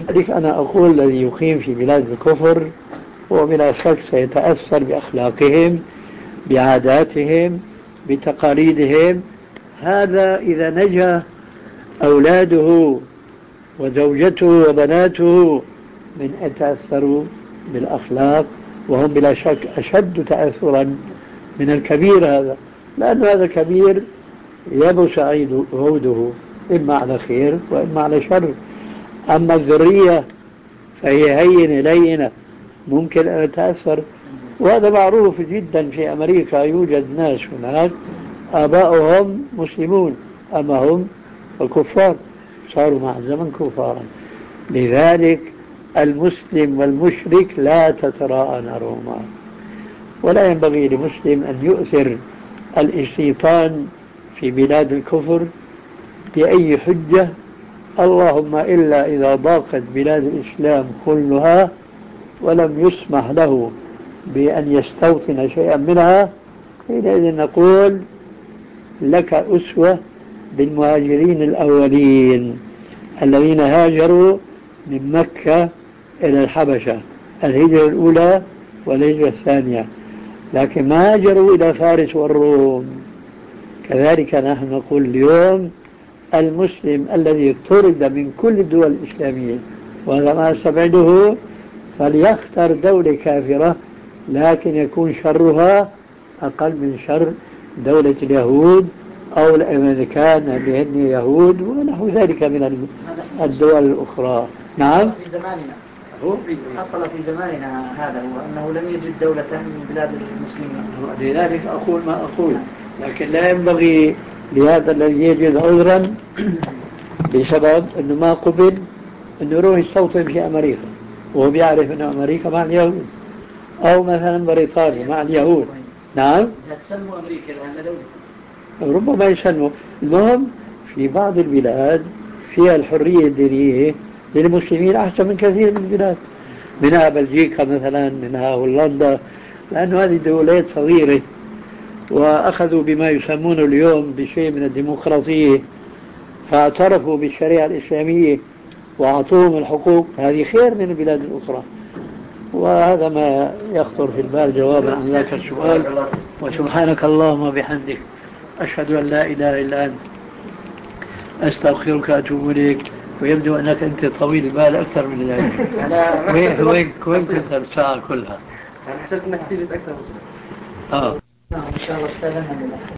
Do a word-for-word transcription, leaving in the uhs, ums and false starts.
لذلك أنا أقول الذي يقيم في بلاد الكفر هو بلا شك سيتأثر بأخلاقهم، بعاداتهم، بتقاليدهم. هذا إذا نجا أولاده وزوجته وبناته من يتأثروا بالأخلاق، وهم بلا شك أشد تأثرا من الكبير هذا، لأن هذا كبير يبس عوده إما على خير وإما على شر. أما الذرية فهي هينة لينة، ممكن أن تتأثر، وهذا معروف جدا في أمريكا. يوجد ناس هناك آباؤهم مسلمون أما هم الكفار، صاروا مع الزمن كفارا. لذلك المسلم والمشرك لا تتراءى نارهما، ولا ينبغي لمسلم أن يؤثر الاستيطان في بلاد الكفر بأي حجة، اللهم إلا إذا ضاقت بلاد الإسلام كلها ولم يسمح له بأن يستوطن شيئا منها، حينئذ نقول لك أسوة بالمهاجرين الأولين الذين هاجروا من مكة إلى الحبشة، الهجرة الأولى والهجرة الثانية، لكن ما هاجروا إلى فارس والروم. كذلك نحن نقول اليوم المسلم الذي طرد من كل الدول الإسلامية وهذا ما استبعده، فليختار دولة كافرة لكن يكون شرها أقل من شر دولة اليهود أو الأمريكان بهن يهود ونحو ذلك من الدول الأخرى. نعم، في زماننا حصل في زماننا هذا هو أنه لم يجد دولة من بلاد المسلمين. لذلك أقول ما أقول، لكن لا ينبغي لهذا الذي يجد عذرا بسبب أنه ما قبل أنه يروح يستوطن في أمريكا وهو بيعرف أن أمريكا مع اليهود، أو مثلا بريطانيا مع اليهود. نعم، تسموا أمريكا الآن دولة، ربما يسموا. المهم في بعض البلاد فيها الحرية الدينية للمسلمين أحسن من كثير من البلاد، منها بلجيكا مثلا، منها هولندا، لأنه هذه دولات صغيرة وأخذوا بما يسمونه اليوم بشيء من الديمقراطية، فاعترفوا بالشريعة الإسلامية وأعطوهم الحقوق. هذه خير من البلاد الأخرى. وهذا ما يخطر في البال جوابا عن ذاك السؤال. وسبحانك اللهم وبحمدك أشهد أن لا إله إلا أنت أستغفرك وأتوب إليك. ويبدو أنك أنت طويل البال أكثر من العلم. وين وين وين كنت الساعة كلها؟ أنا حسبت أنك تجلس أكثر. آه. نعم إن شاء الله اشتغلنا.